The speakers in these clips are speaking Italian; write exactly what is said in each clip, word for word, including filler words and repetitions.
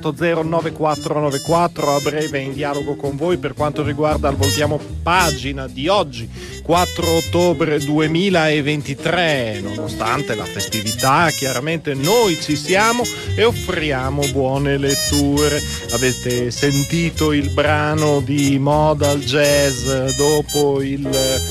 quattro zero nove quattro nove quattro, a breve in dialogo con voi per quanto riguarda il Voltiamo Pagina di oggi, quattro ottobre duemilaventitré. Nonostante la festività, chiaramente noi ci siamo e offriamo buone letture. Avete sentito il brano di Modal Jazz dopo il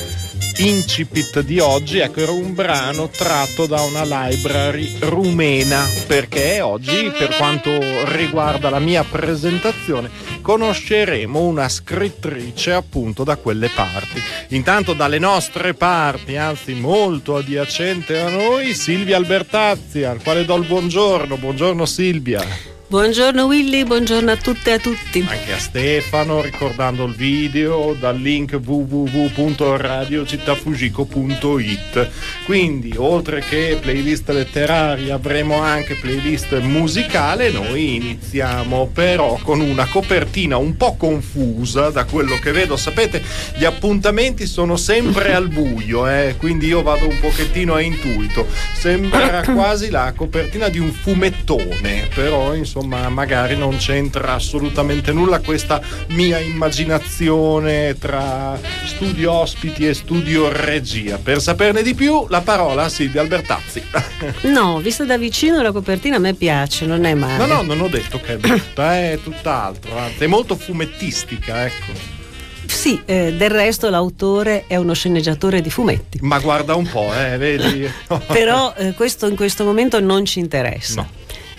incipit di oggi? Ecco, era un brano tratto da una library rumena, perché oggi, per quanto riguarda la mia presentazione, conosceremo una scrittrice appunto da quelle parti. Intanto dalle nostre parti, anzi molto adiacente a noi, Silvia Albertazzi, al quale do il buongiorno. Buongiorno Silvia. Buongiorno Willy, buongiorno a tutte e a tutti. Anche a Stefano, ricordando il video dal link w w w punto radio città fugico punto i t. Quindi, oltre che playlist letterarie, avremo anche playlist musicale. Noi iniziamo però con una copertina un po' confusa, da quello che vedo. Sapete, gli appuntamenti sono sempre al buio, eh? Quindi io vado un pochettino a intuito. Sembra quasi la copertina di un fumettone, però insomma Insomma, magari non c'entra assolutamente nulla questa mia immaginazione tra studio ospiti e studio regia. Per saperne di più, la parola a Silvia Albertazzi. No, vista da vicino la copertina a me piace, non è male. No, no, non ho detto che è brutta, è tutt'altro, anzi, è molto fumettistica, ecco. Sì, eh, del resto l'autore è uno sceneggiatore di fumetti. Ma guarda un po', eh, vedi? Però eh, questo in questo momento non ci interessa. No.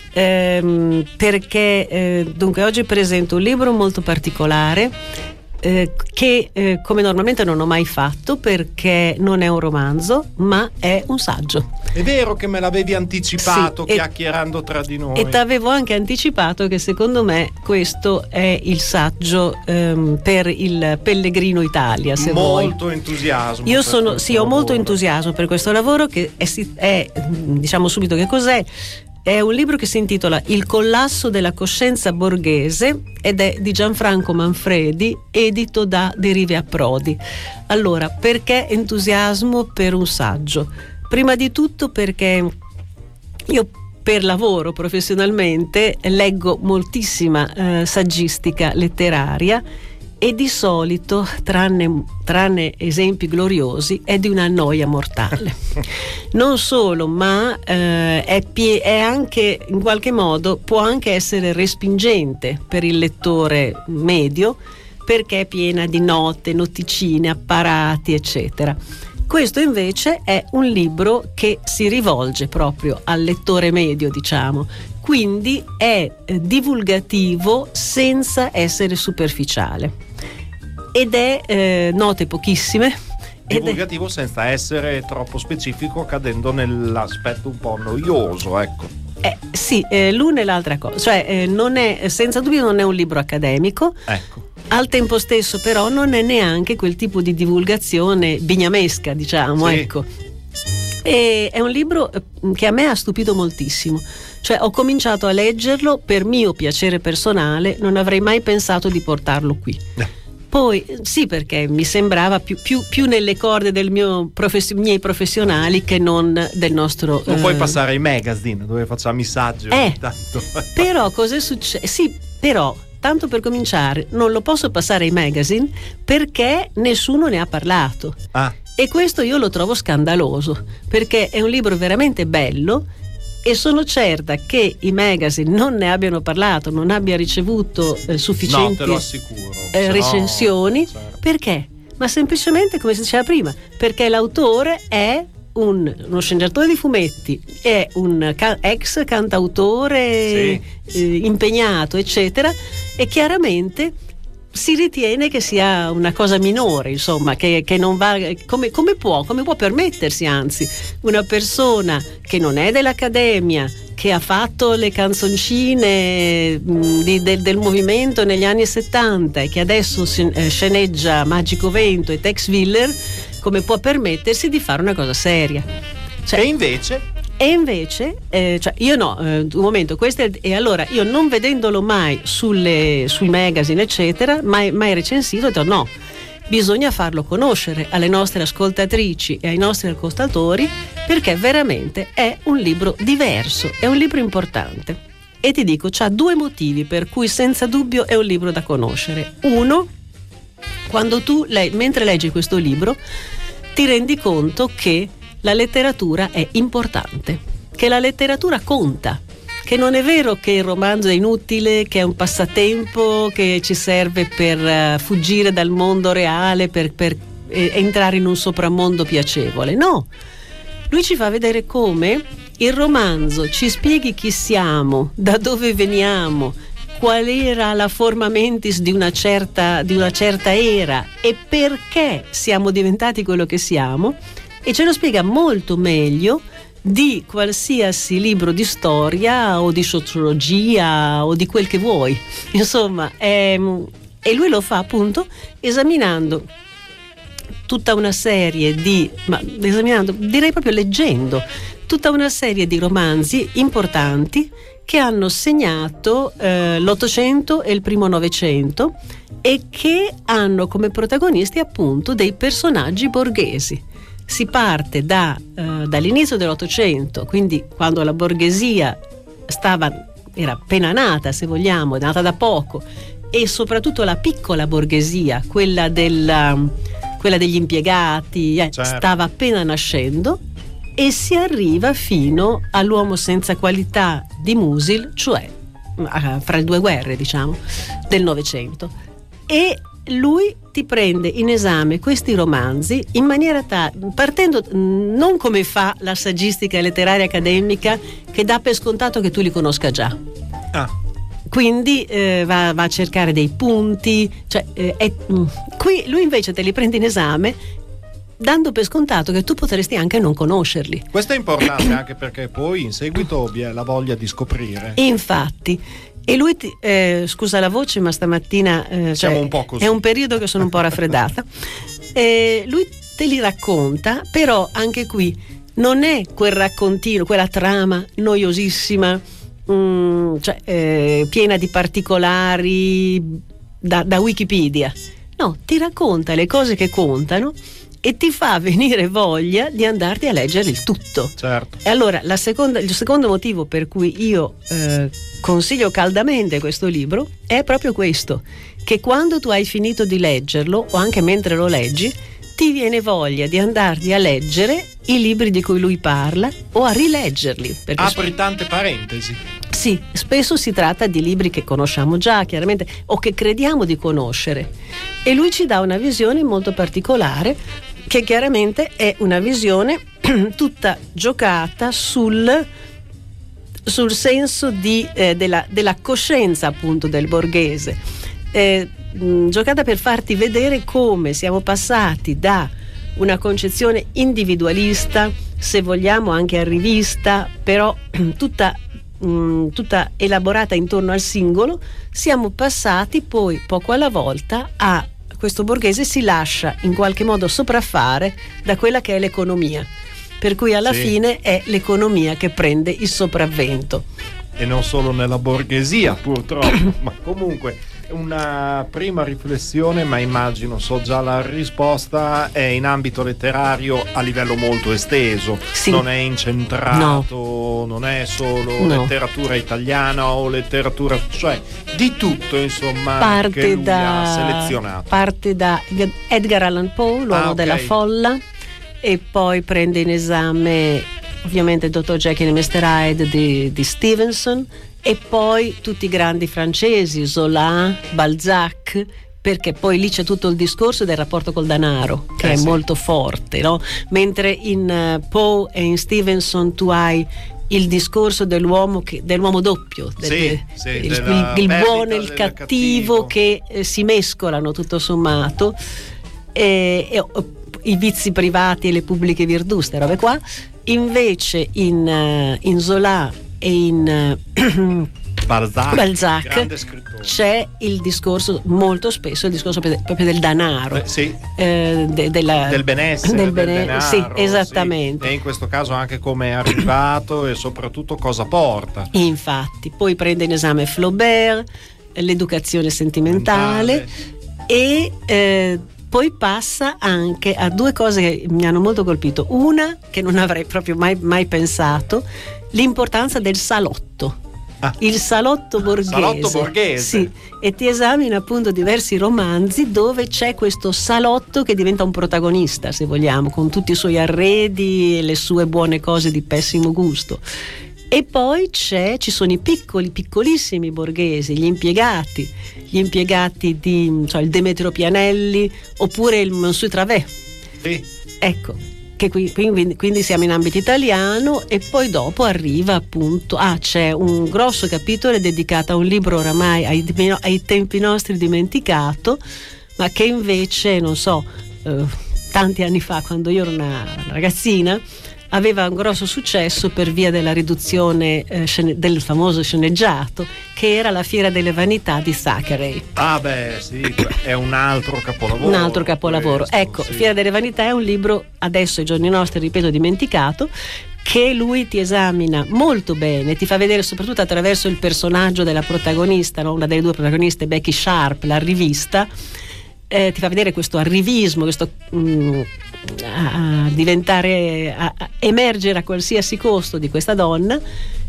Ehm, perché eh, dunque oggi presento un libro molto particolare eh, che eh, come normalmente non ho mai fatto, perché non è un romanzo ma è un saggio. È vero che me l'avevi anticipato, sì, chiacchierando e, tra di noi. E ti avevo anche anticipato che secondo me questo è il saggio ehm, per il Pellegrino Italia, se molto vuoi. entusiasmo. Io sono, sì, ho lavoro. molto entusiasmo per questo lavoro, che è, è diciamo subito che cos'è. È un libro che si intitola Il collasso della coscienza borghese ed è di Gianfranco Manfredi, edito da Derive a Prodi. Allora, perché entusiasmo per un saggio? Prima di tutto perché io per lavoro professionalmente leggo moltissima eh, saggistica letteraria e di solito, tranne, tranne esempi gloriosi, è di una noia mortale. Non solo, ma eh, è, pie- è anche in qualche modo può anche essere respingente per il lettore medio, perché è piena di note, noticine, apparati, eccetera. Questo invece è un libro che si rivolge proprio al lettore medio, diciamo. Quindi è eh, divulgativo senza essere superficiale ed è eh, note pochissime. Divulgativo è... senza essere troppo specifico, cadendo nell'aspetto un po' noioso, ecco. Eh, sì, eh, l'una e l'altra cosa, cioè eh, non è, senza dubbio non è un libro accademico. Ecco. Al tempo stesso però non è neanche quel tipo di divulgazione bignamesca, diciamo, sì. Ecco. E è un libro che a me ha stupito moltissimo. Cioè ho cominciato a leggerlo per mio piacere personale, non avrei mai pensato di portarlo qui. Eh. Poi sì, perché mi sembrava più, più, più nelle corde del mio profes- miei professionali che non del nostro. Non eh... puoi passare ai magazine dove facciamo i saggi. Eh, tanto. Però cos'è successo? Sì, però tanto per cominciare non lo posso passare ai magazine perché nessuno ne ha parlato. Ah. E questo io lo trovo scandaloso, perché è un libro veramente bello e sono certa che i magazine non ne abbiano parlato, non abbia ricevuto eh, sufficienti no, te lo assicuro. eh, recensioni. No, certo. Perché? Ma semplicemente, come si diceva prima, perché l'autore è un, uno sceneggiatore di fumetti, è un ca- ex cantautore sì. eh, impegnato, eccetera, e chiaramente si ritiene che sia una cosa minore, insomma, che, che non va. Come, come può, come può permettersi, anzi, una persona che non è dell'Accademia, che ha fatto le canzoncine mh, di, del, del movimento negli anni settanta e che adesso sceneggia Magico Vento e Tex Willer, come può permettersi di fare una cosa seria? Cioè, e invece? E invece, eh, cioè io no, eh, un momento, questo è, e allora io non vedendolo mai sulle, sui magazine eccetera, mai, mai recensito, ho detto no, bisogna farlo conoscere alle nostre ascoltatrici e ai nostri ascoltatori, perché veramente è un libro diverso, è un libro importante. e ti dico, c'ha due motivi per cui senza dubbio è un libro da conoscere. Uno, quando tu, le- mentre leggi questo libro, ti rendi conto che la letteratura è importante, che la letteratura conta, che non è vero che il romanzo è inutile, che è un passatempo, che ci serve per uh, fuggire dal mondo reale, per, per eh, entrare in un sopramondo piacevole. No, lui ci fa vedere come il romanzo ci spieghi chi siamo, da dove veniamo, qual era la forma mentis di una certa, di una certa era e perché siamo diventati quello che siamo, e ce lo spiega molto meglio di qualsiasi libro di storia o di sociologia o di quel che vuoi. Insomma, è, e lui lo fa appunto esaminando tutta una serie di, ma esaminando, direi proprio leggendo, tutta una serie di romanzi importanti che hanno segnato eh, l'Ottocento e il primo Novecento e che hanno come protagonisti appunto dei personaggi borghesi. Si parte da, eh, dall'inizio dell'Ottocento, quindi quando la borghesia stava, era appena nata, se vogliamo, è nata da poco, e soprattutto la piccola borghesia, quella, della, quella degli impiegati, eh, certo. stava appena nascendo, e si arriva fino all'uomo senza qualità di Musil, cioè fra le due guerre, diciamo, del Novecento. E lui ti prende in esame questi romanzi in maniera tale, partendo non come fa la saggistica letteraria accademica, che dà per scontato che tu li conosca già. Ah. Quindi eh, va, va a cercare dei punti, cioè, eh, è, qui lui invece te li prende in esame dando per scontato che tu potresti anche non conoscerli. Questo è importante anche perché poi in seguito vi è la voglia di scoprire. Infatti. E lui ti, eh, scusa la voce, ma stamattina eh, siamo cioè, un po' così. È un periodo che sono un po' raffreddata. E lui te li racconta, però anche qui non è quel raccontino, quella trama noiosissima, mh, cioè, eh, piena di particolari da, da Wikipedia. No, ti racconta le cose che contano e ti fa venire voglia di andarti a leggere il tutto. Certo. E allora la seconda, il secondo motivo per cui io eh, consiglio caldamente questo libro è proprio questo, che quando tu hai finito di leggerlo o anche mentre lo leggi ti viene voglia di andarti a leggere i libri di cui lui parla o a rileggerli. Apri tante parentesi. Sì, spesso si tratta di libri che conosciamo già, chiaramente, o che crediamo di conoscere. E lui ci dà una visione molto particolare, che chiaramente è una visione tutta giocata sul, sul senso di, eh, della, della coscienza appunto del borghese, eh, mh, giocata per farti vedere come siamo passati da una concezione individualista, se vogliamo anche arrivista, però tutta, mh, tutta elaborata intorno al singolo, siamo passati poi poco alla volta a questo borghese si lascia in qualche modo sopraffare da quella che è l'economia, per cui alla sì. fine è l'economia che prende il sopravvento. E non solo nella borghesia purtroppo, ma comunque una prima riflessione, ma immagino so già la risposta, è in ambito letterario a livello molto esteso, sì. non è incentrato, no. non è solo no. letteratura italiana o letteratura, cioè di tutto insomma parte che lui da, ha selezionato. Parte da Edgar Allan Poe, l'uomo ah, okay. della folla, e poi prende in esame ovviamente il dottor Jekyll e mister Hyde di, di Stevenson, e poi tutti i grandi francesi, Zola, Balzac, perché poi lì c'è tutto il discorso del rapporto col denaro che eh è sì. molto forte, no? Mentre in uh, Poe e in Stevenson tu hai il discorso dell'uomo, che, dell'uomo doppio, del, sì, sì, il, il, il buono e il cattivo, cattivo che eh, si mescolano tutto sommato, e, e i vizi privati e le pubbliche virtù, ste robe qua. Invece in, uh, in Zola e in uh, Balzac, Balzac c'è il discorso, molto spesso il discorso proprio del denaro, eh, sì. eh, de, della, del benessere, del, del bene, denaro, sì, esattamente. Sì. E in questo caso anche come è arrivato e soprattutto cosa porta. Infatti, poi prende in esame Flaubert, l'educazione sentimentale Mentale. e eh, poi passa anche a due cose che mi hanno molto colpito. Una che non avrei proprio mai, mai pensato, l'importanza del salotto. Ah. Il salotto borghese. Salotto borghese. Sì, e ti esamina appunto diversi romanzi dove c'è questo salotto che diventa un protagonista, se vogliamo, con tutti i suoi arredi e le sue buone cose di pessimo gusto. E poi c'è, ci sono i piccoli, piccolissimi borghesi, gli impiegati, gli impiegati di, cioè il Demetrio Pianelli oppure il Monsieur Travet. Sì. Ecco. Che qui, quindi, quindi siamo in ambito italiano e poi dopo arriva appunto ah c'è un grosso capitolo dedicato a un libro oramai ai, ai tempi nostri dimenticato, ma che invece non so eh, tanti anni fa, quando io ero una ragazzina, aveva un grosso successo per via della riduzione eh, scene, del famoso sceneggiato, che era La Fiera delle Vanità di Thackeray. Ah beh sì, è un altro capolavoro. Un altro capolavoro. Questo, ecco, sì. Fiera delle Vanità è un libro adesso ai giorni nostri, ripeto, dimenticato, che lui ti esamina molto bene, ti fa vedere soprattutto attraverso il personaggio della protagonista, no? Una delle due protagoniste, Becky Sharp, la rivista. Eh, ti fa vedere questo arrivismo, questo mh, a diventare, a, a emergere a qualsiasi costo di questa donna,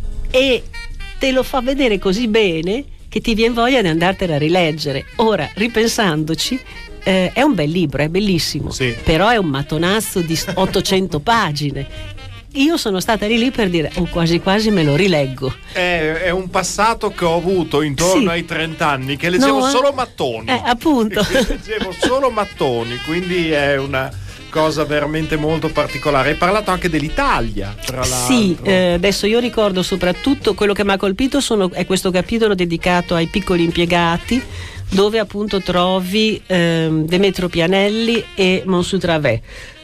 e te lo fa vedere così bene che ti viene voglia di andartela a rileggere. Ora, ripensandoci, eh, è un bel libro, è bellissimo, sì. Però è un mattonazzo di ottocento pagine. Io sono stata lì lì per dire oh, quasi quasi me lo rileggo. È, è un passato che ho avuto intorno sì. ai trent'anni, che leggevo no, solo mattoni. Eh, appunto. Leggevo solo mattoni, quindi è una cosa veramente molto particolare. Hai parlato anche dell'Italia, tra l'altro. Sì, eh, adesso io ricordo soprattutto quello che mi ha colpito sono, è questo capitolo dedicato ai piccoli impiegati, dove appunto trovi eh, Demetrio Pianelli e Monsieur Travet.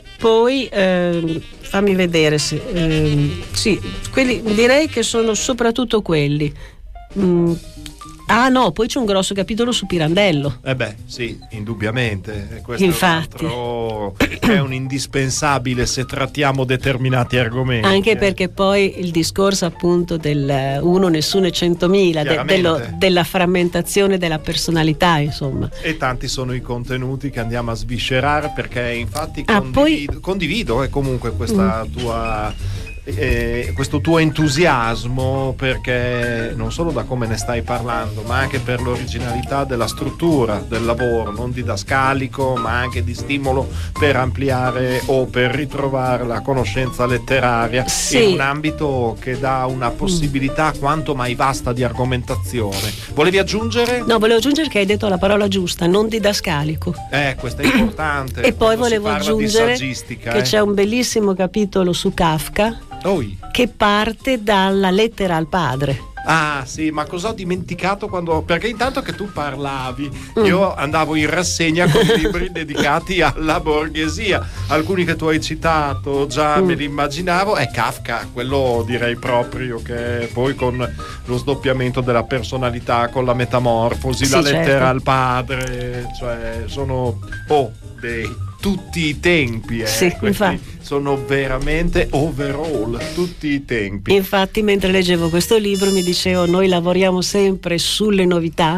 Poi eh, fammi vedere se eh, sì, quelli direi che sono soprattutto quelli. Mm. Ah no, poi c'è un grosso capitolo su Pirandello. Eh beh, sì, indubbiamente. Questo Infatti. È un, altro, è un indispensabile se trattiamo determinati argomenti. Anche eh. perché poi il discorso appunto del uno, nessuno e centomila, de, dello, della frammentazione della personalità, insomma. E tanti sono i contenuti che andiamo a sviscerare, perché infatti ah, condivido, poi... condivido eh, comunque questa mm. tua... Eh, questo tuo entusiasmo, perché non solo da come ne stai parlando, ma anche per l'originalità della struttura del lavoro, non didascalico ma anche di stimolo per ampliare o per ritrovare la conoscenza letteraria, sì. in un ambito che dà una possibilità mm. quanto mai vasta di argomentazione. Volevi aggiungere? No, volevo aggiungere che hai detto la parola giusta, non didascalico. Eh, questo è importante. E poi volevo aggiungere che eh. c'è un bellissimo capitolo su Kafka, Oi. che parte dalla lettera al padre. Ah sì, ma cosa ho dimenticato quando... Perché intanto che tu parlavi mm. io andavo in rassegna con libri dedicati alla borghesia. Alcuni che tu hai citato già mm. me li immaginavo. È Kafka, quello direi proprio, che poi con lo sdoppiamento della personalità, con la metamorfosi, sì, la lettera certo. al padre, cioè sono oh, dei tutti i tempi, eh. Sì, infatti. Sono veramente overall tutti i tempi. Infatti mentre leggevo questo libro mi dicevo noi lavoriamo sempre sulle novità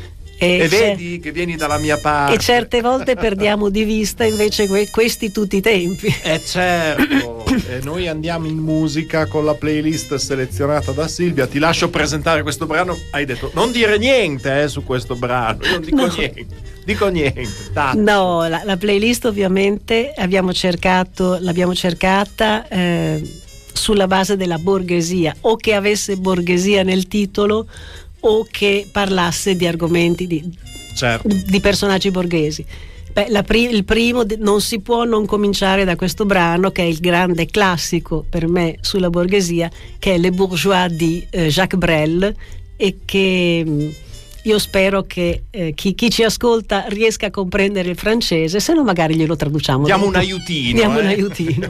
e, e vedi che vieni dalla mia parte, e certe volte perdiamo di vista invece que- questi tutti i tempi. Eh certo. E noi andiamo in musica con la playlist selezionata da Silvia. Ti lascio presentare questo brano. Hai detto non dire niente eh, su questo brano. Io non dico no. niente Dico niente. Tato. No, la, la playlist ovviamente abbiamo cercato, l'abbiamo cercata eh, sulla base della borghesia, o che avesse borghesia nel titolo o che parlasse di argomenti di, certo. di personaggi borghesi. Beh, la pri- il primo non si può non cominciare da questo brano, che è il grande classico per me sulla borghesia, che è Les Bourgeois di eh, Jacques Brel, e che mh, io spero che eh, chi, chi ci ascolta riesca a comprendere il francese, se no magari glielo traduciamo. Diamo dopo. un aiutino. Diamo eh? un aiutino.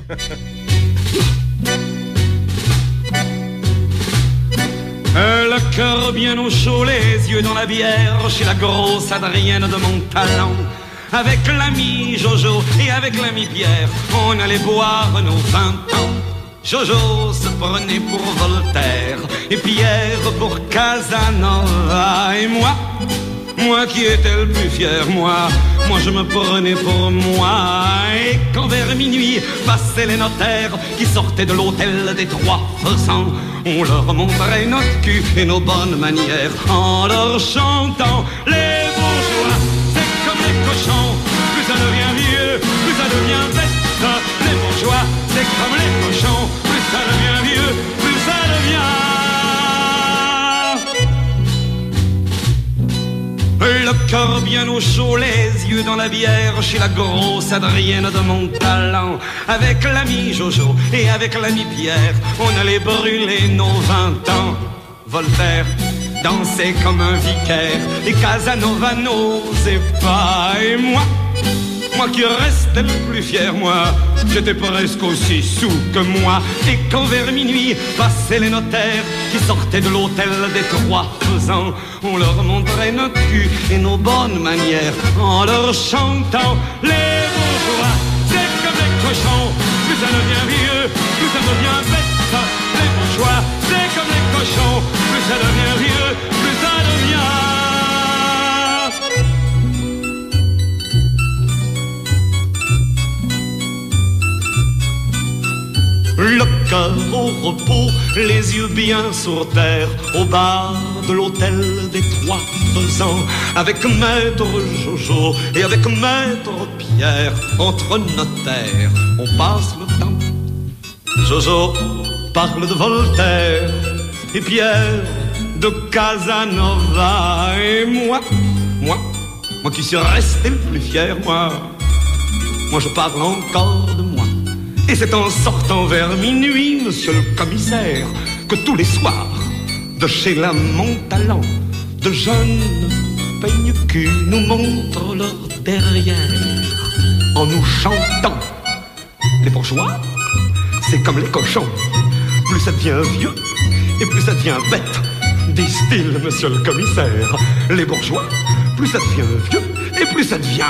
Euh, le cœur bien au chaud, les yeux dans la bière, chez la grosse Adrienne de mon talent. Avec l'ami Jojo et avec l'ami Pierre, on allait boire nos vingt ans. Jojo se prenait pour Voltaire et Pierre pour Casanova. Et moi, moi qui étais le plus fier, moi, moi je me prenais pour moi. Et quand vers minuit passaient les notaires qui sortaient de l'hôtel des Trois Faisans, on leur montrait notre cul et nos bonnes manières en leur chantant les bourgeois, c'est comme les cochons, plus ça devient vieux, plus ça devient bête. Les bourgeois, c'est comme les cochons, plus ça devient vieux, plus ça devient. Le cœur bien au chaud, les yeux dans la bière, chez la grosse Adrienne de Montalent. Avec l'ami Jojo et avec l'ami Pierre, on allait brûler nos vingt ans. Voltaire dansait comme un vicaire, et Casanova n'osait pas. Et moi, moi qui restais le plus fier, moi, j'étais presque aussi sous que moi. Et quand vers minuit passaient les notaires qui sortaient de l'hôtel des Trois Faisans, on leur montrait notre cul et nos bonnes manières en leur chantant les bourgeois, c'est comme les cochons, plus ça devient vieux, plus ça devient bête. Les bourgeois, c'est comme les cochons, plus ça devient vieux, plus ça devient. Le cœur au repos, les yeux bien sur terre, au bar de l'hôtel des Trois Faisans, avec maître Jojo et avec maître Pierre, entre notaires, on passe le temps. Jojo parle de Voltaire et Pierre de Casanova. Et moi, moi, moi qui suis resté le plus fier, moi, moi je parle encore de moi. Et c'est en sortant vers minuit, monsieur le commissaire, que tous les soirs, de chez la Montalent, de jeunes peigne-cul nous montrent leur derrière, en nous chantant. Les bourgeois, c'est comme les cochons, plus ça devient vieux, et plus ça devient bête, disent-ils, monsieur le commissaire. Les bourgeois, plus ça devient vieux, et plus ça devient...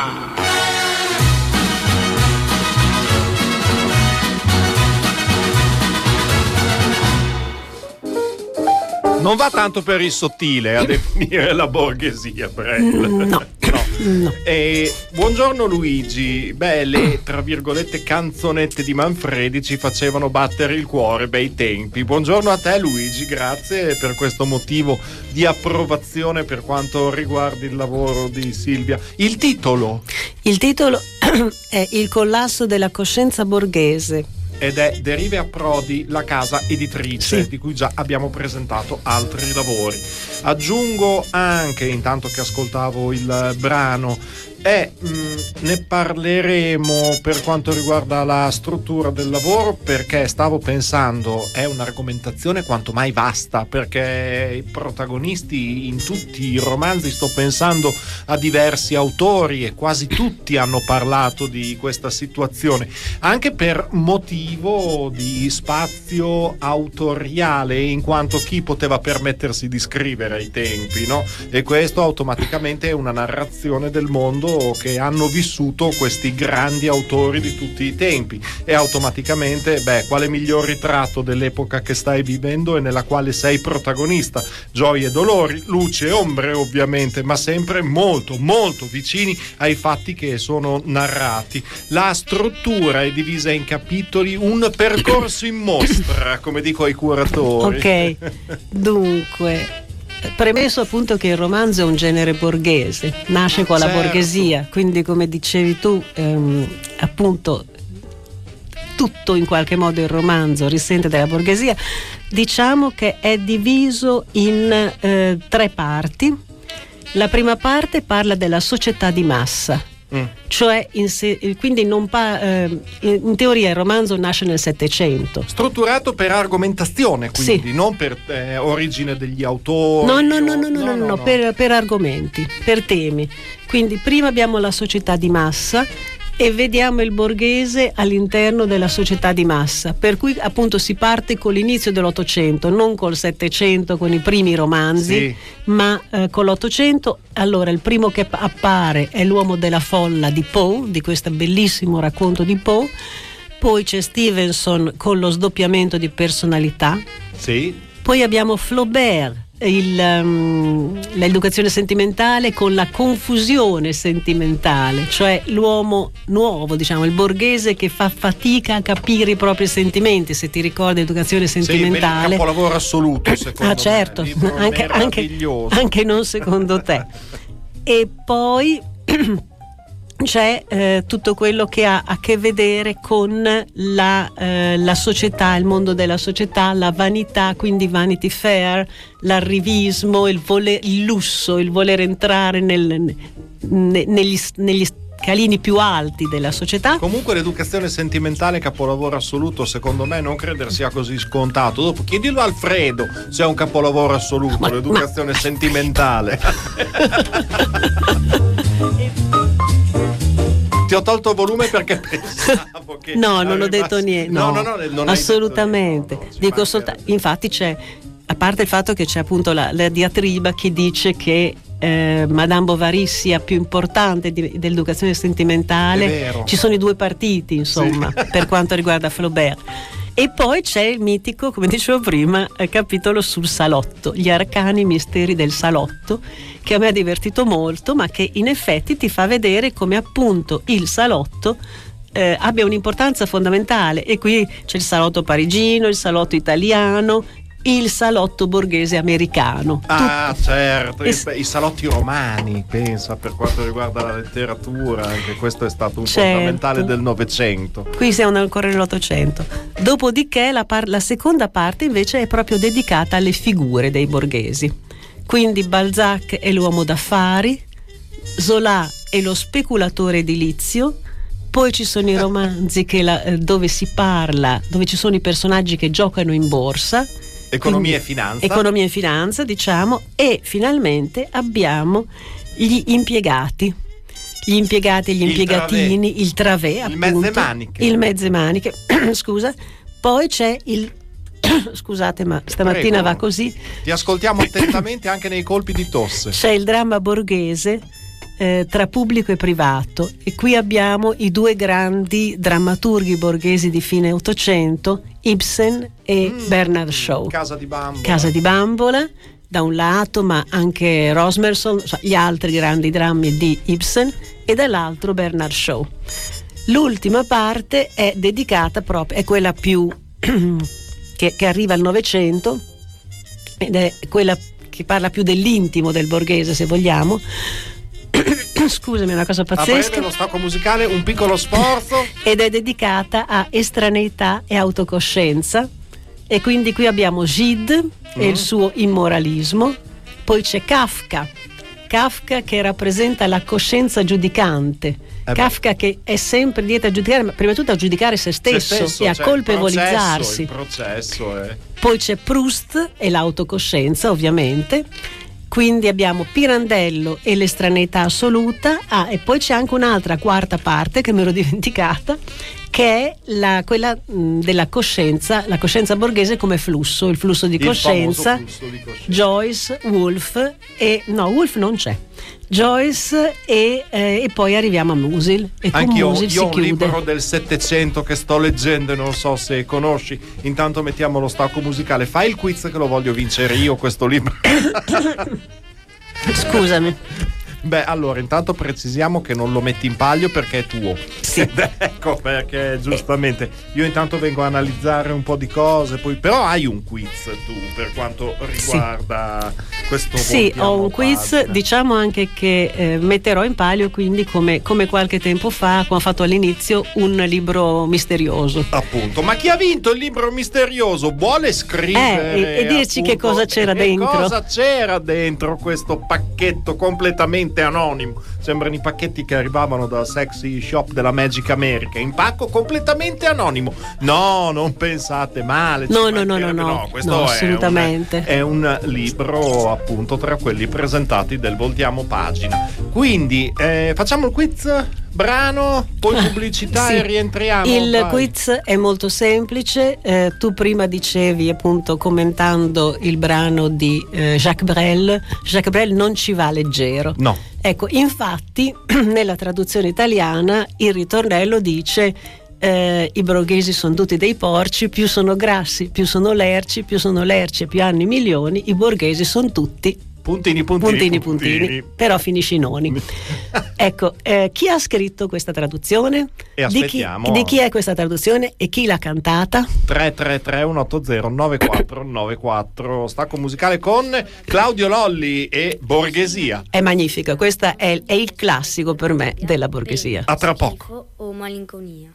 Non va tanto per il sottile a definire la borghesia, Brel. No, no. no. E, buongiorno Luigi. Beh, le tra virgolette canzonette di Manfredi ci facevano battere il cuore, bei tempi. Buongiorno a te Luigi, grazie per questo motivo di approvazione per quanto riguarda il lavoro di Silvia. Il titolo? Il titolo è Il collasso della coscienza borghese. Ed è Derive a Prodi, la casa editrice, sì, di cui già abbiamo presentato altri lavori. Aggiungo anche, intanto che ascoltavo il brano, e mh, ne parleremo per quanto riguarda la struttura del lavoro, perché stavo pensando è un'argomentazione quanto mai vasta, perché i protagonisti in tutti i romanzi, sto pensando a diversi autori e quasi tutti hanno parlato di questa situazione, anche per motivo di spazio autoriale, in quanto chi poteva permettersi di scrivere ai tempi, no? E questo automaticamente è una narrazione del mondo che hanno vissuto questi grandi autori di tutti i tempi, e automaticamente, beh, quale miglior ritratto dell'epoca che stai vivendo e nella quale sei protagonista? Gioie e dolori, luce e ombre ovviamente, ma sempre molto molto vicini ai fatti che sono narrati. La struttura è divisa in capitoli, un percorso in mostra, come dico ai curatori. Ok, dunque, premesso appunto che il romanzo è un genere borghese, nasce con la certo. borghesia, quindi come dicevi tu, ehm, appunto tutto in qualche modo il romanzo risente della borghesia. Diciamo che è diviso in eh, tre parti. La prima parte parla della società di massa. Mm. Cioè in se, quindi non pa, eh, in teoria il romanzo nasce nel Settecento, strutturato per argomentazione, quindi sì, non per eh, origine degli autori. No, no, no, o... no, no, no, no, no, no. Per, per argomenti, per temi. Quindi prima abbiamo la società di massa e vediamo il borghese all'interno della società di massa, per cui appunto si parte con l'inizio dell'Ottocento, non col Settecento con i primi romanzi, sì, ma eh, con l'Ottocento. Allora il primo che appare è L'uomo della folla di Poe, di questo bellissimo racconto di Poe. Poi c'è Stevenson con lo sdoppiamento di personalità, sì. Poi abbiamo Flaubert il, um, l'educazione sentimentale con la confusione sentimentale, cioè l'uomo nuovo, diciamo, il borghese che fa fatica a capire i propri sentimenti. Se ti ricordi educazione sentimentale, sì, un capolavoro assoluto, secondo ah, certo, me, anche, anche, anche non secondo te. E poi c'è eh, tutto quello che ha a che vedere con la, eh, la società, il mondo della società, la vanità, quindi Vanity Fair, l'arrivismo, il, voler, il lusso, il voler entrare nel, ne, negli, negli scalini più alti della società. Comunque l'educazione sentimentale, capolavoro assoluto, secondo me non credo sia così scontato. Dopo chiedilo a Alfredo se è un capolavoro assoluto, ma, l'educazione ma... sentimentale. Ti ho tolto il volume perché pensavo che no, non ho detto niente. No, no, no, no, non assolutamente. Detto, no, dico soltanto, infatti c'è, a parte il fatto che c'è appunto la, la diatriba che dice che eh, Madame Bovary sia più importante di, dell'educazione sentimentale. Ci sono i due partiti, insomma, sì. Per quanto riguarda Flaubert. E poi c'è il mitico, come dicevo prima, capitolo sul salotto, gli arcani misteri del salotto, che a me ha divertito molto, ma che in effetti ti fa vedere come appunto il salotto eh, abbia un'importanza fondamentale. E qui c'è il salotto parigino, il salotto italiano, il salotto borghese americano. Ah, tu... certo, e... I, i salotti romani, pensa, per quanto riguarda la letteratura, anche questo è stato un certo. fondamentale del Novecento. Qui siamo ancora nell'Ottocento. Dopodiché la, par- la seconda parte invece è proprio dedicata alle figure dei borghesi. Quindi Balzac è l'uomo d'affari, Zola è lo speculatore edilizio. Poi ci sono i romanzi che la, dove si parla, dove ci sono i personaggi che giocano in borsa. Economia e finanza. Economia e finanza, diciamo, e finalmente abbiamo gli impiegati. Gli impiegati e gli il impiegatini, travè. il travè, appunto. Il mezze maniche. Il mezze maniche, scusa. Poi c'è il scusate, ma stamattina Prego. Va così. Ti ascoltiamo attentamente anche nei colpi di tosse. C'è il dramma borghese eh, tra pubblico e privato, e qui abbiamo i due grandi drammaturghi borghesi di fine Ottocento, Ibsen e mm, Bernard Shaw. Casa di Bambola. Casa di Bambola da un lato, ma anche Rosmerson, gli altri grandi drammi di Ibsen, e dall'altro Bernard Shaw. L'ultima parte è dedicata proprio, è quella più che, che arriva al Novecento, ed è quella che parla più dell'intimo del borghese, se vogliamo. Scusami, è una cosa pazzesca. A breve lo stacco musicale, un piccolo sforzo. Ed è dedicata a estraneità e autocoscienza. E quindi qui abbiamo Gide mm. e il suo immoralismo. Poi c'è Kafka. Kafka che rappresenta la coscienza giudicante. Eh Kafka che è sempre dietro a giudicare, ma prima di tutto a giudicare se stesso, se stesso e a cioè colpevolizzarsi. Il processo, il processo è... Poi c'è Proust e l'autocoscienza, ovviamente. Quindi abbiamo Pirandello e l'estraneità assoluta. Ah, e poi c'è anche un'altra quarta parte che mi ero dimenticata, che è la, quella mh, della coscienza, la coscienza borghese come flusso, il flusso di, coscienza. flusso di coscienza. Joyce, Woolf e no, Woolf non c'è. Joyce e, eh, e poi arriviamo a Musil, e con Anch'io Musil io si ho un chiude. libro del Settecento che sto leggendo e non so se conosci. Intanto mettiamo lo stacco musicale. Fai il quiz che lo voglio vincere io questo libro. Scusami. Beh, allora, intanto precisiamo che non lo metti in palio perché è tuo. Sì. Ed ecco perché, giustamente, io intanto vengo a analizzare un po' di cose, poi però hai un quiz tu per quanto riguarda sì. questo Sì, ho un quiz, pagina. Diciamo anche che eh, metterò in palio, quindi come, come qualche tempo fa, come ho fatto all'inizio, un libro misterioso. Appunto, ma chi ha vinto il libro misterioso vuole scrivere eh, e, e dirci appunto, che cosa c'era che dentro. Cosa c'era dentro questo pacchetto completamente anonimo. Sembrano i pacchetti che arrivavano dal sexy shop della Magic America, in pacco completamente anonimo. No, non pensate male. No, no, no, no, no, no, questo no, è assolutamente. Un, è un libro appunto tra quelli presentati del Voltiamo Pagina. Quindi eh, facciamo il quiz, brano, poi pubblicità sì. e rientriamo. Il vai. quiz è molto semplice. Eh, tu prima dicevi, appunto, commentando il brano di eh, Jacques Brel, Jacques Brel non ci va leggero. No. Ecco, infatti nella traduzione italiana il ritornello dice eh, i borghesi sono tutti dei porci, più sono grassi, più sono lerci, più sono lerci e più hanno i milioni, i borghesi sono tutti puntini puntini puntini, puntini, puntini. Però finisci noni. Ecco, eh, chi ha scritto questa traduzione? E aspettiamo. Di chi, di chi è questa traduzione e chi l'ha cantata? tre tre tre uno otto zero nove quattro nove quattro, stacco musicale con Claudio Lolli e Borghesia. È magnifica, questa è, è il classico per me della borghesia. A tra poco. O malinconia.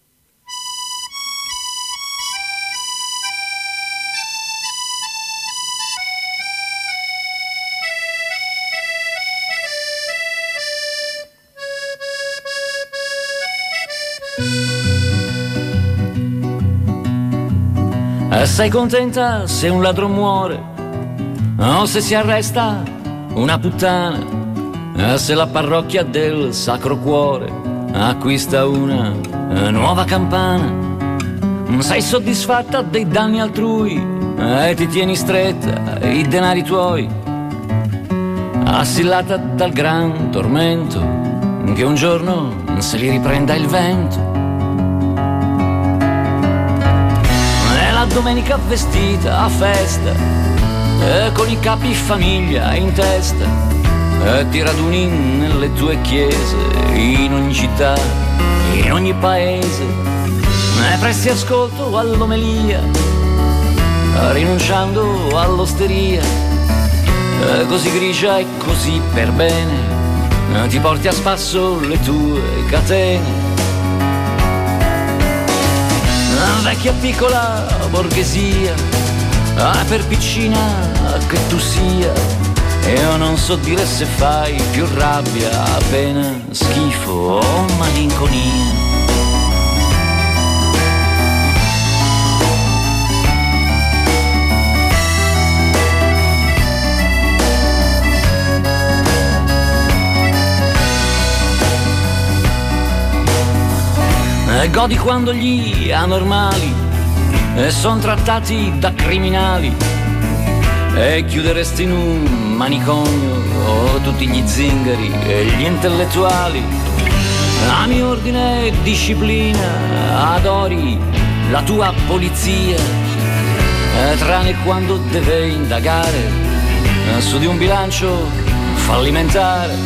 Sei contenta se un ladro muore o se si arresta una puttana, se la parrocchia del Sacro Cuore acquista una nuova campana. Sei soddisfatta dei danni altrui e ti tieni stretta i denari tuoi, assillata dal gran tormento che un giorno se li riprenda il vento. La domenica vestita a festa, eh, con i capi famiglia in testa, eh, ti raduni nelle tue chiese, in ogni città, in ogni paese, eh, presti ascolto all'omelia, eh, rinunciando all'osteria, eh, così grigia e così per bene, eh, ti porti a spasso le tue catene. Vecchia piccola borghesia, ah, per piccina che tu sia, io non so dire se fai più rabbia, pena, schifo o malinconia. E godi quando gli anormali sono trattati da criminali, e chiuderesti in un manicomio oh, tutti gli zingari e gli intellettuali. Ami ordine e disciplina, adori la tua polizia, eh, tranne quando deve indagare eh, su di un bilancio fallimentare.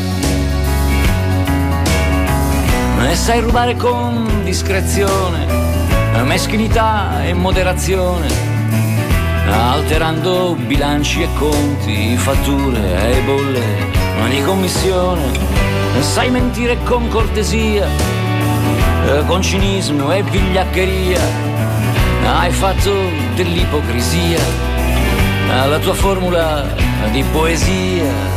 E sai rubare con discrezione, meschinità e moderazione, alterando bilanci e conti, fatture e bolle di commissione. Sai mentire con cortesia, con cinismo e vigliaccheria, hai fatto dell'ipocrisia la tua formula di poesia.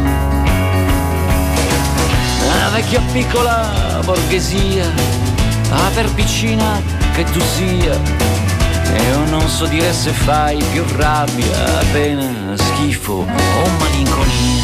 Vecchia piccola borghesia, ah, per piccina che tu sia, io non so dire se fai più rabbia, pena, schifo o malinconia.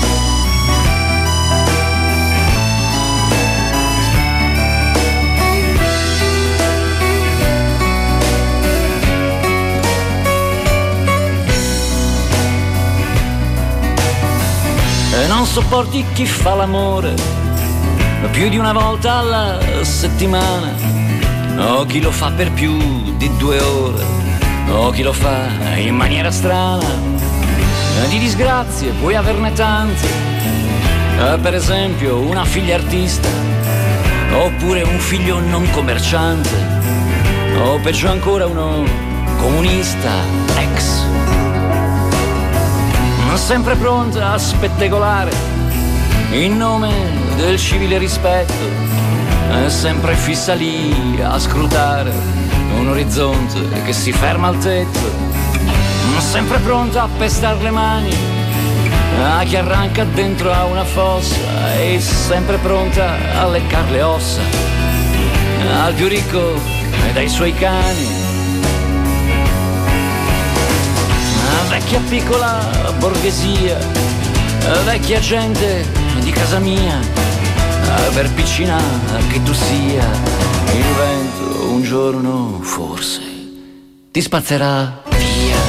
E non sopporti chi fa l'amore più di una volta alla settimana, o chi lo fa per più di due ore, o chi lo fa in maniera strana. Di disgrazie puoi averne tante, per esempio una figlia artista, oppure un figlio non commerciante, o peggio ancora uno comunista ex, sempre pronta a spettegolare in nome del civile rispetto, è sempre fissa lì a scrutare un orizzonte che si ferma al tetto, sempre pronta a pestare le mani a chi arranca dentro a una fossa, e sempre pronta a leccar le ossa al più ricco e dai suoi cani. Vecchia piccola borghesia, vecchia gente di casa mia, per piccina che tu sia, il vento un giorno forse ti spazzerà via.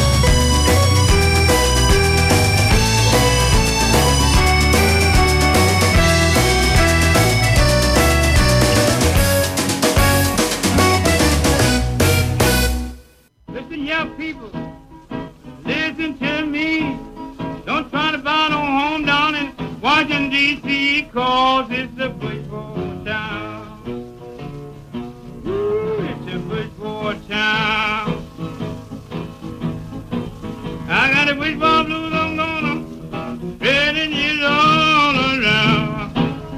it's a Bridgeport town. Ooh, it's a Bridgeport town. I got a Bridgeport blues, I'm gonna spreading it all around.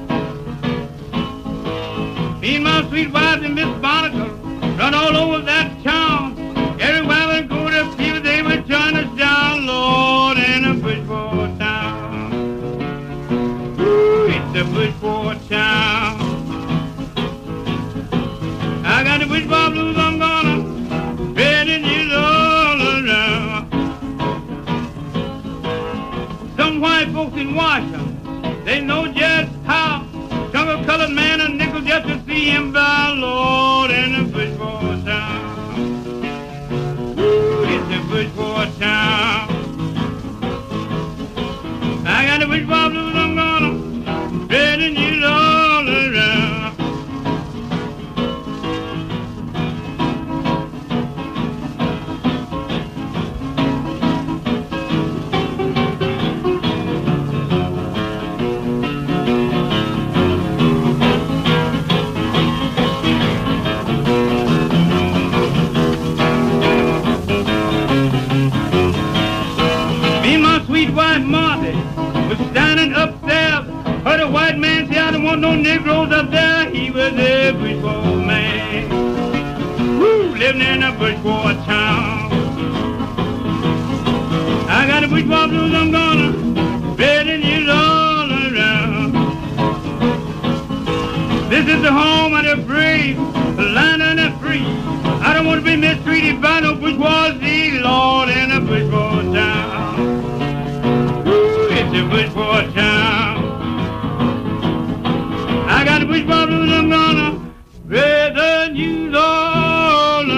Me and my sweet wife and Miss Barnacle run all over that town. Everywhere we go to people, they would turn us down, Lord, in a Bridgeport town. Ooh, it's a Bridgeport town. I got the Bridgeport blues, I'm gonna spreading it all around. Some white folks in Washington, they know just how. Some a colored man a nickel just to see him by, Lord, in a Bridgeport town. Ooh, it's a Bridgeport town. I got a Bridgeport blues, I'm gonna spreading it all around. Sweet white Martha was standing upstairs. Heard a white man say, I don't want no Negroes up there. He was a Bridgeport man. Woo, living in a Bridgeport town. I got a Bridgeport blues, I'm gonna spreading it all around. This is the home of the brave, the land of the free. I don't want to be mistreated by no bourgeoisie, Lord, in a Bridgeport town. It's a Bridgeport town. I got a Bridgeport blues, I'm gonna spread the news all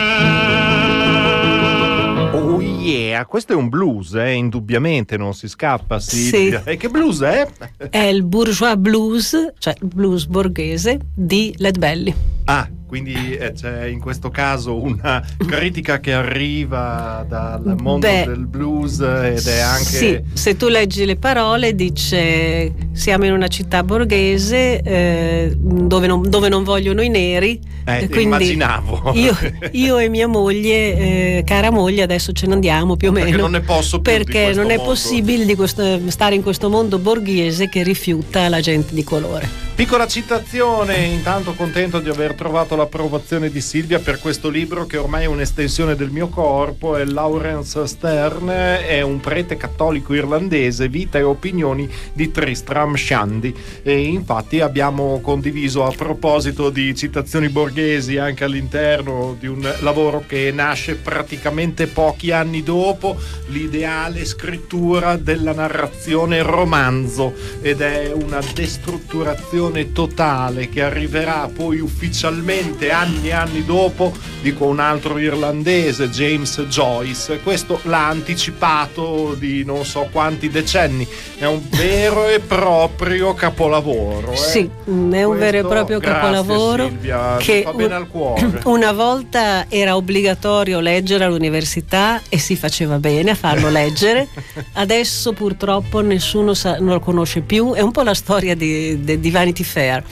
around. Oh yeah, questo è un blues, eh? Indubbiamente non si scappa, Silvia. Sì. E che blues è? È il bourgeois blues, cioè il blues borghese di Led Belly. Ah, quindi eh, c'è in questo caso una critica che arriva dal mondo Beh, del blues ed è anche... Sì, se tu leggi le parole dice siamo in una città borghese eh, dove, non, dove non vogliono i neri. Eh, quindi immaginavo. Io, io e mia moglie, eh, cara moglie, adesso ce ne andiamo più o meno. Perché non ne posso più Perché di questo non è mondo. possibile di questo, stare in questo mondo borghese che rifiuta la gente di colore. Piccola citazione, intanto contento di aver trovato l'approvazione di Silvia per questo libro che ormai è un'estensione del mio corpo. È Laurence Sterne, è un prete cattolico irlandese, vita e opinioni di Tristram Shandy, e infatti abbiamo condiviso, a proposito di citazioni borghesi, anche all'interno di un lavoro che nasce praticamente pochi anni dopo, l'ideale scrittura della narrazione romanzo, ed è una destrutturazione totale che arriverà poi ufficialmente anni e anni dopo di un altro irlandese, James Joyce. Questo l'ha anticipato di non so quanti decenni. È un vero e proprio capolavoro, eh? Sì, è un Questo, vero e proprio grazie, capolavoro Silvia, che fa bene al cuore. Una volta era obbligatorio leggere all'università e si faceva bene a farlo leggere. Adesso purtroppo nessuno sa, non lo conosce più. È un po' la storia di, di, di Vanity Fair.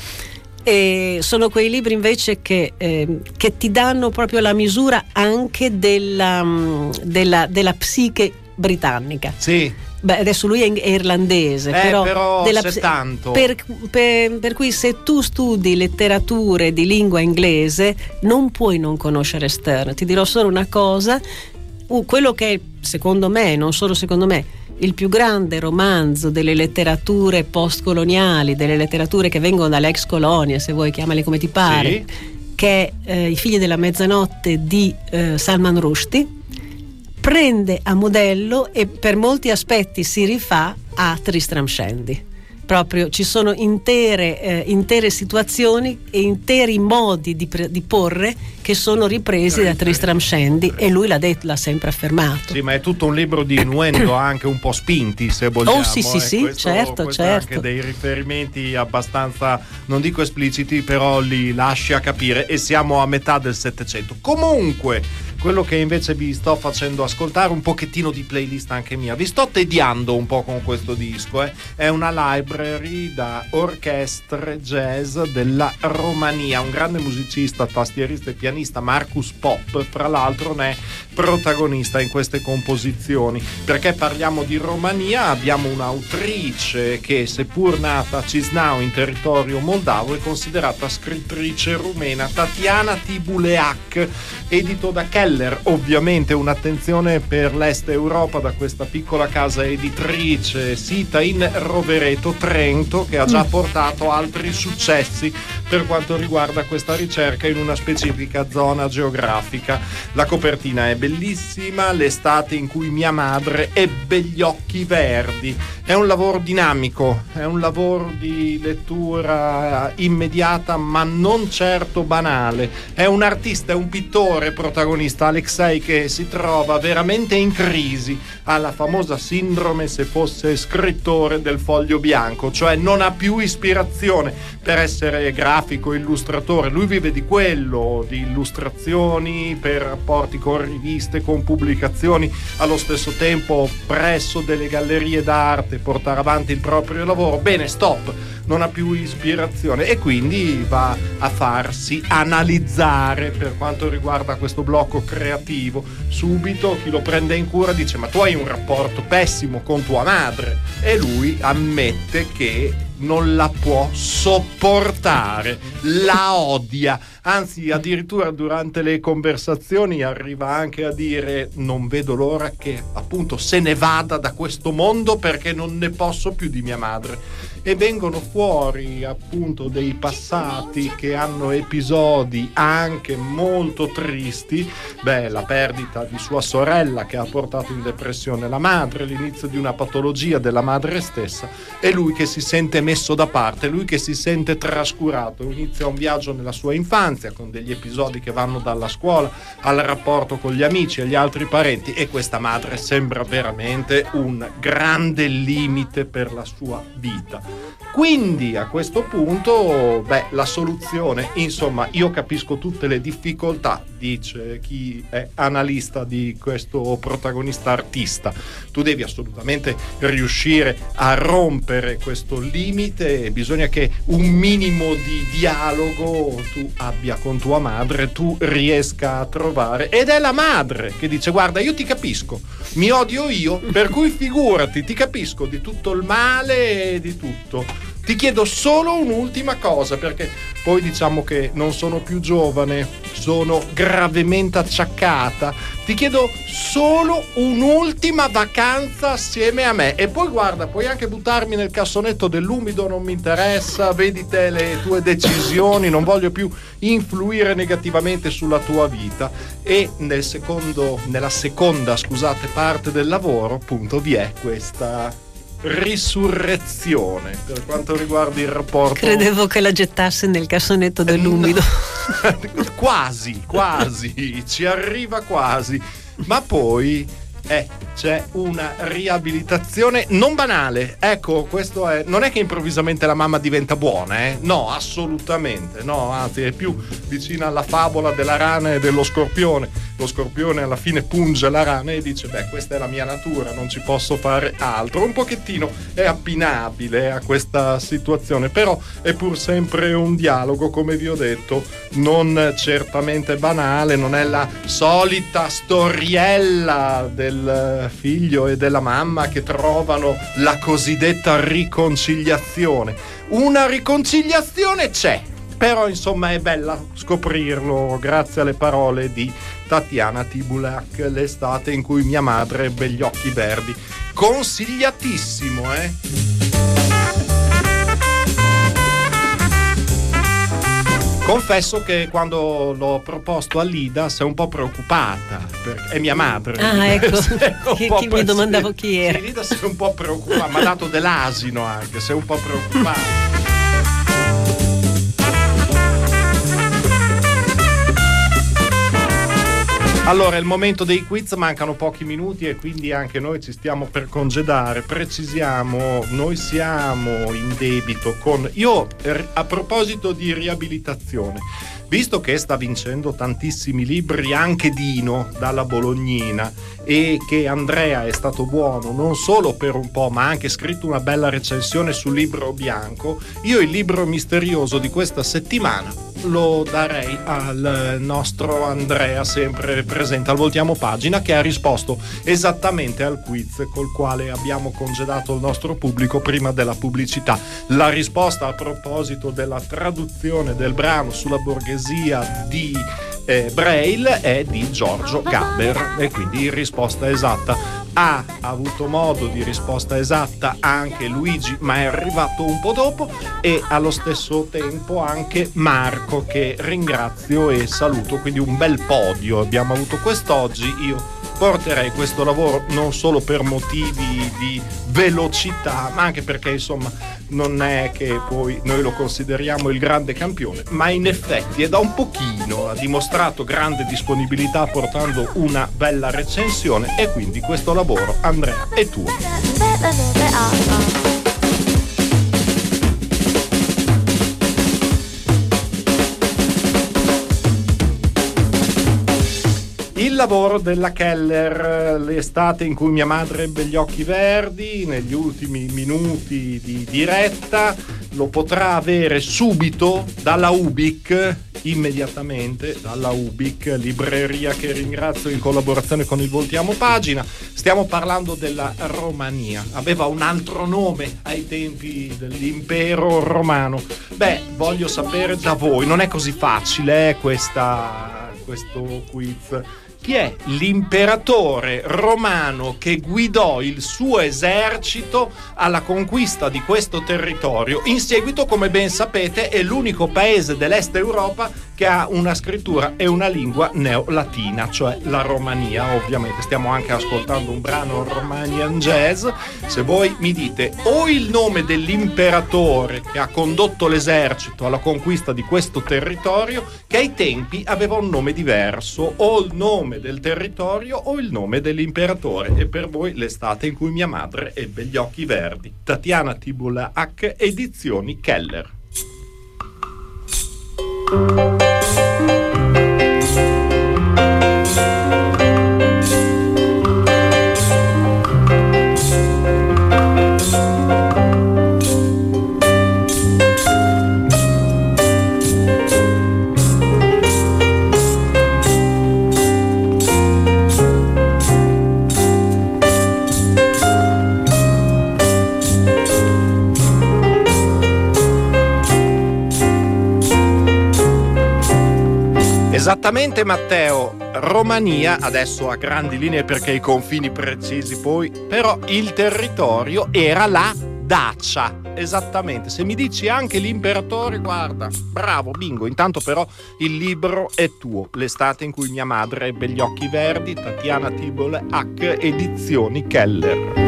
E sono quei libri invece che, eh, che ti danno proprio la misura anche della, della, della psiche britannica. Sì. Beh, adesso lui è irlandese, eh, però, però della, c'è tanto. Per, per, per cui se tu studi letterature di lingua inglese non puoi non conoscere Sterne. Ti dirò solo una cosa, uh, quello che è, secondo me, non solo secondo me, il più grande romanzo delle letterature postcoloniali, delle letterature che vengono dalle ex colonie, se vuoi chiamale come ti pare, sì, che è eh, I figli della mezzanotte di eh, Salman Rushdie, prende a modello e per molti aspetti si rifà a Tristram Shandy. Proprio ci sono intere, eh, intere situazioni e interi modi di, pre- di porre che sono ripresi da Tristram Shandy, e lui l'ha detto, l'ha sempre affermato. Sì, ma è tutto un libro di innuendo anche un po' spinti, se vogliamo. Oh sì sì eh. sì, questo, certo questo certo. Anche dei riferimenti abbastanza, non dico espliciti, però li lascia capire, e siamo a metà del Settecento. Comunque quello che invece vi sto facendo ascoltare, un pochettino di playlist anche mia, vi sto tediando un po' con questo disco, eh. È una library da orchestre jazz della Romania, un grande musicista, tastierista e pianista, Marcus Pop, fra l'altro ne è protagonista in queste composizioni. Perché parliamo di Romania? Abbiamo un'autrice che, seppur nata a Chisinau in territorio moldavo, è considerata scrittrice rumena, Tatiana Tibuleac, edito da Keller. Ovviamente un'attenzione per l'Est Europa da questa piccola casa editrice sita in Rovereto, Trento, che ha già portato altri successi per quanto riguarda questa ricerca in una specifica zona geografica. La copertina è bellissima, l'estate in cui mia madre ebbe gli occhi verdi. È un lavoro dinamico, è un lavoro di lettura immediata ma non certo banale. È un artista, è un pittore protagonista, Alexei, che si trova veramente in crisi, ha la famosa sindrome se fosse scrittore del foglio bianco, cioè non ha più ispirazione per essere grafico, illustratore. Lui vive di quello, di illustrazioni per rapporti con riviste, con pubblicazioni, allo stesso tempo presso delle gallerie d'arte portare avanti il proprio lavoro. Bene, stop, non ha più ispirazione e quindi va a farsi analizzare per quanto riguarda questo blocco creativo. Subito chi lo prende in cura dice: ma tu hai un rapporto pessimo con tua madre, e lui ammette che non la può sopportare, la odia, anzi addirittura durante le conversazioni arriva anche a dire: non vedo l'ora che appunto se ne vada da questo mondo perché non ne posso più di mia madre. E vengono fuori appunto dei passati che hanno episodi anche molto tristi. Beh, la perdita di sua sorella che ha portato in depressione la madre, l'inizio di una patologia della madre stessa, e lui che si sente messo da parte, lui che si sente trascurato. Inizia un viaggio nella sua infanzia con degli episodi che vanno dalla scuola al rapporto con gli amici e gli altri parenti, e questa madre sembra veramente un grande limite per la sua vita. Quindi a questo punto, beh, la soluzione, insomma, io capisco tutte le difficoltà, dice chi è analista di questo protagonista artista. Tu devi assolutamente riuscire a rompere questo limite e bisogna che un minimo di dialogo tu abbia con tua madre, tu riesca a trovare. Ed è la madre che dice: guarda, io ti capisco, mi odio io, per cui figurati, ti capisco di tutto il male e di tutto. Ti chiedo solo un'ultima cosa, perché poi diciamo che non sono più giovane, sono gravemente acciaccata. Ti chiedo solo un'ultima vacanza assieme a me, e poi guarda, puoi anche buttarmi nel cassonetto dell'umido, non mi interessa, vedi te le tue decisioni, non voglio più influire negativamente sulla tua vita. E nel secondo, nella seconda, scusate, parte del lavoro, appunto, vi è questa risurrezione per quanto riguarda il rapporto. Credevo che la gettasse nel cassonetto dell'umido. No. quasi quasi ci arriva quasi, ma poi eh, c'è una riabilitazione non banale. Ecco, questo è, non è che improvvisamente la mamma diventa buona, eh? No, assolutamente no, anzi è più vicina alla favola della rana e dello scorpione. Lo scorpione alla fine punge la rana e dice: beh, questa è la mia natura, non ci posso fare altro. Un pochettino è abbinabile a questa situazione, però è pur sempre un dialogo, come vi ho detto, non certamente banale, non è la solita storiella del figlio e della mamma che trovano la cosiddetta riconciliazione. Una riconciliazione c'è, però insomma è bella scoprirlo grazie alle parole di Tatiana Tibuleac, l'estate in cui mia madre ebbe gli occhi verdi. Consigliatissimo, eh? Confesso che quando l'ho proposto a Lida si è un po' preoccupata, perché è mia madre. Ah, ecco, chi, chi mi domandavo chi era. Sì, Lida si è un po' preoccupata, mi ha dato dell'asino anche, si è un po' preoccupata. Allora, è il momento dei quiz, mancano pochi minuti e quindi anche noi ci stiamo per congedare. Precisiamo, noi siamo in debito con... Io, a proposito di riabilitazione, visto che sta vincendo tantissimi libri anche Dino dalla Bolognina e che Andrea è stato buono non solo per un po' ma ha anche scritto una bella recensione sul Libro Bianco, io il libro misterioso di questa settimana lo darei al nostro Andrea, sempre presente al Voltiamo Pagina, che ha risposto esattamente al quiz col quale abbiamo congedato il nostro pubblico prima della pubblicità. La risposta a proposito della traduzione del brano sulla borghesia di eh, Braille è di Giorgio Gaber, e quindi risposta esatta. Ha avuto modo di risposta esatta anche Luigi, ma è arrivato un po' dopo, e allo stesso tempo anche Marco, che ringrazio e saluto. Quindi un bel podio abbiamo avuto quest'oggi. Io porterei questo lavoro non solo per motivi di velocità, ma anche perché insomma non è che poi noi lo consideriamo il grande campione, ma in effetti è da un pochino ha dimostrato grande disponibilità portando una bella recensione, e quindi questo lavoro, Andrea, è tuo. Il lavoro della Keller, l'estate in cui mia madre ebbe gli occhi verdi, negli ultimi minuti di diretta, lo potrà avere subito dalla Ubic, immediatamente dalla Ubic, libreria che ringrazio in collaborazione con il Voltiamo Pagina. Stiamo parlando della Romania, aveva un altro nome ai tempi dell'impero romano. Beh, voglio sapere da voi, non è così facile eh, questa, questo quiz. Chi è l'imperatore romano che guidò il suo esercito alla conquista di questo territorio? In seguito, come ben sapete, è l'unico paese dell'est Europa che ha una scrittura e una lingua neolatina, cioè la Romania. Ovviamente stiamo anche ascoltando un brano Romanian jazz. Se voi mi dite o il nome dell'imperatore che ha condotto l'esercito alla conquista di questo territorio, che ai tempi aveva un nome diverso, o il nome del territorio o il nome dell'imperatore, e per voi l'estate in cui mia madre ebbe gli occhi verdi. Tatiana Tibulac, edizioni Keller. Esattamente, Matteo. Romania, adesso a grandi linee perché i confini precisi poi, però il territorio era la Dacia, esattamente. Se mi dici anche l'imperatore, guarda, bravo, bingo. Intanto però il libro è tuo, l'estate in cui mia madre ebbe gli occhi verdi, Tatiana Tibulac, edizioni Keller.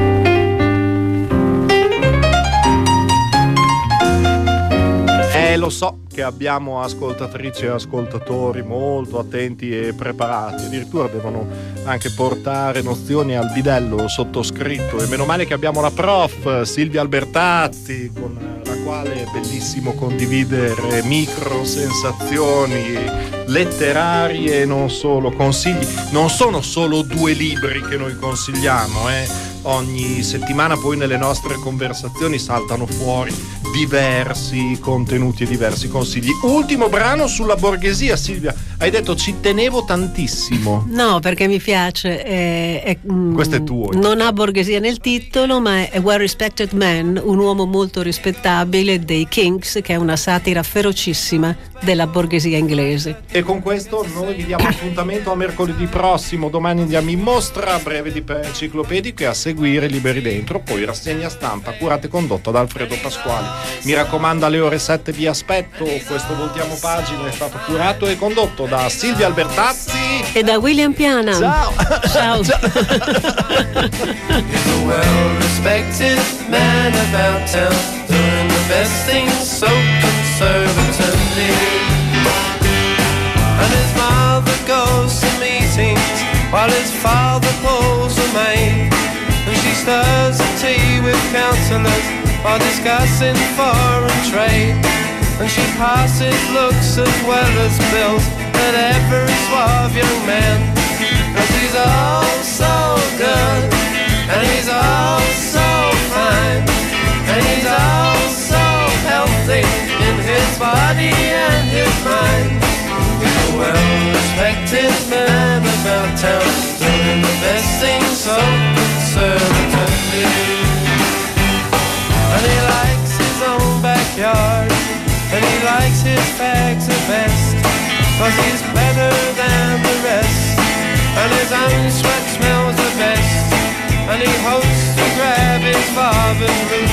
Eh, lo so che abbiamo ascoltatrici e ascoltatori molto attenti e preparati, addirittura devono anche portare nozioni al bidello sottoscritto, e meno male che abbiamo la prof Silvia Albertazzi, con la quale è bellissimo condividere micro sensazioni letterarie e non solo, consigli. Non sono solo due libri che noi consigliamo, eh. Ogni settimana poi nelle nostre conversazioni saltano fuori diversi contenuti e diversi consigli. Ultimo brano sulla borghesia, Silvia, hai detto ci tenevo tantissimo. No, perché mi piace, è, è, questo è tuo. Non ha borghesia nel titolo, ma è A Well Respected Man, un uomo molto rispettabile dei Kinks, che è una satira ferocissima della borghesia inglese. E con questo noi vi diamo appuntamento a mercoledì prossimo. Domani andiamo in mostra breve di enciclopedico e a seguire Liberi Dentro, poi rassegna stampa curata e condotta da Alfredo Pasquali. Mi raccomando, alle ore sette vi aspetto. Questo Voltiamo Pagina è stato curato e condotto da Silvia Albertazzi e da William Piana. Ciao. Ciao. He's a well-respected man about town, doing the best things so conservatively. And his mother goes to meetings while his father pulls the maid, and she stirs the tea with counsellors while discussing foreign trade. And she passes looks as well as bills at every suave young man. And she's all so good, and he's all so fine, and he's all so healthy in his body and his mind. He's a well-respected man about town, doing the best things so conservatively. And he likes his own backyard, and he likes his fags the best, 'cause he's better than the rest, and his own sweat smells the best. And he hopes to grab his father's root